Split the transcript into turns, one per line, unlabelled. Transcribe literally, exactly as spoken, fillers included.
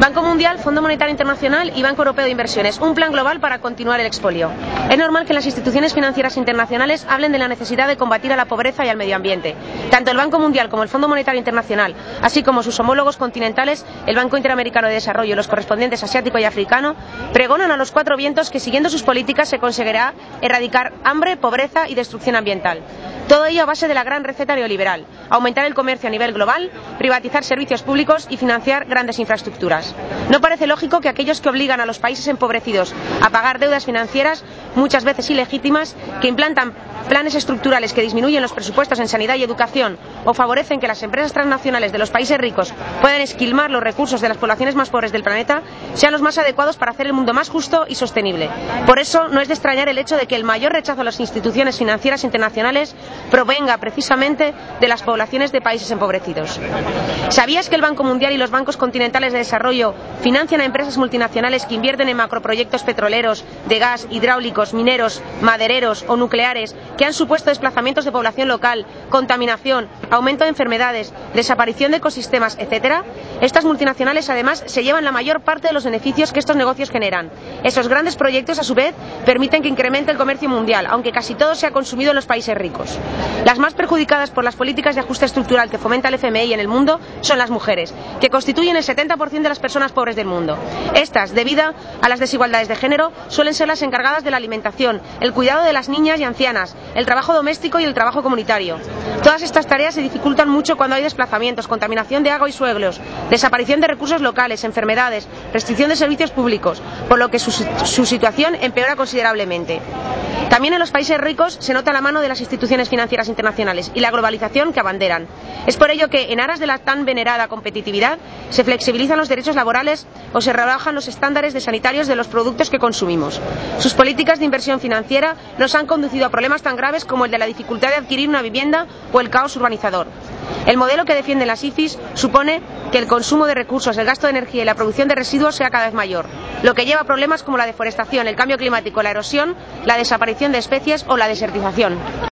Banco Mundial, Fondo Monetario Internacional y Banco Europeo de Inversiones. Un plan global para continuar el expolio. Es normal que las instituciones financieras internacionales hablen de la necesidad de combatir a la pobreza y al medio ambiente. Tanto el Banco Mundial como el Fondo Monetario Internacional, así como sus homólogos continentales, el Banco Interamericano de Desarrollo y los correspondientes asiático y africano, pregonan a los cuatro vientos que siguiendo sus políticas se conseguirá erradicar hambre, pobreza y destrucción ambiental. Todo ello a base de la gran receta neoliberal: aumentar el comercio a nivel global, privatizar servicios públicos y financiar grandes infraestructuras. No parece lógico que aquellos que obligan a los países empobrecidos a pagar deudas financieras, muchas veces ilegítimas, que implantan planes estructurales que disminuyen los presupuestos en sanidad y educación o favorecen que las empresas transnacionales de los países ricos puedan esquilmar los recursos de las poblaciones más pobres del planeta, sean los más adecuados para hacer el mundo más justo y sostenible. Por eso no es de extrañar el hecho de que el mayor rechazo a las instituciones financieras internacionales provenga precisamente de las poblaciones de países empobrecidos. ¿Sabías que el Banco Mundial y los bancos continentales de desarrollo financian a empresas multinacionales que invierten en macroproyectos petroleros, de gas, hidráulicos, mineros, madereros o nucleares, que han supuesto desplazamientos de población local, contaminación, aumento de enfermedades, desaparición de ecosistemas, etcétera? Estas multinacionales, además, se llevan la mayor parte de los beneficios que estos negocios generan. Esos grandes proyectos, a su vez, permiten que incremente el comercio mundial, aunque casi todo sea consumido en los países ricos. Las más perjudicadas por las políticas de ajuste estructural que fomenta el F M I en el mundo son las mujeres, que constituyen el setenta por ciento de las personas pobres del mundo. Estas, debido a las desigualdades de género, suelen ser las encargadas de la alimentación, el cuidado de las niñas y ancianas, el trabajo doméstico y el trabajo comunitario. Todas estas tareas se dificultan mucho cuando hay desplazamientos, contaminación de agua y suelos, desaparición de recursos locales, enfermedades, restricción de servicios públicos, por lo que su, su situación empeora considerablemente. También en los países ricos se nota la mano de las instituciones financieras internacionales y la globalización que abanderan. Es por ello que, en aras de la tan venerada competitividad, se flexibilizan los derechos laborales o se rebajan los estándares de sanitarios de los productos que consumimos. Sus políticas de inversión financiera nos han conducido a problemas tan graves como el de la dificultad de adquirir una vivienda o el caos urbanizador. El modelo que defienden las I F Is supone que el consumo de recursos, el gasto de energía y la producción de residuos sea cada vez mayor, lo que lleva a problemas como la deforestación, el cambio climático, la erosión, la desaparición de especies o la desertización.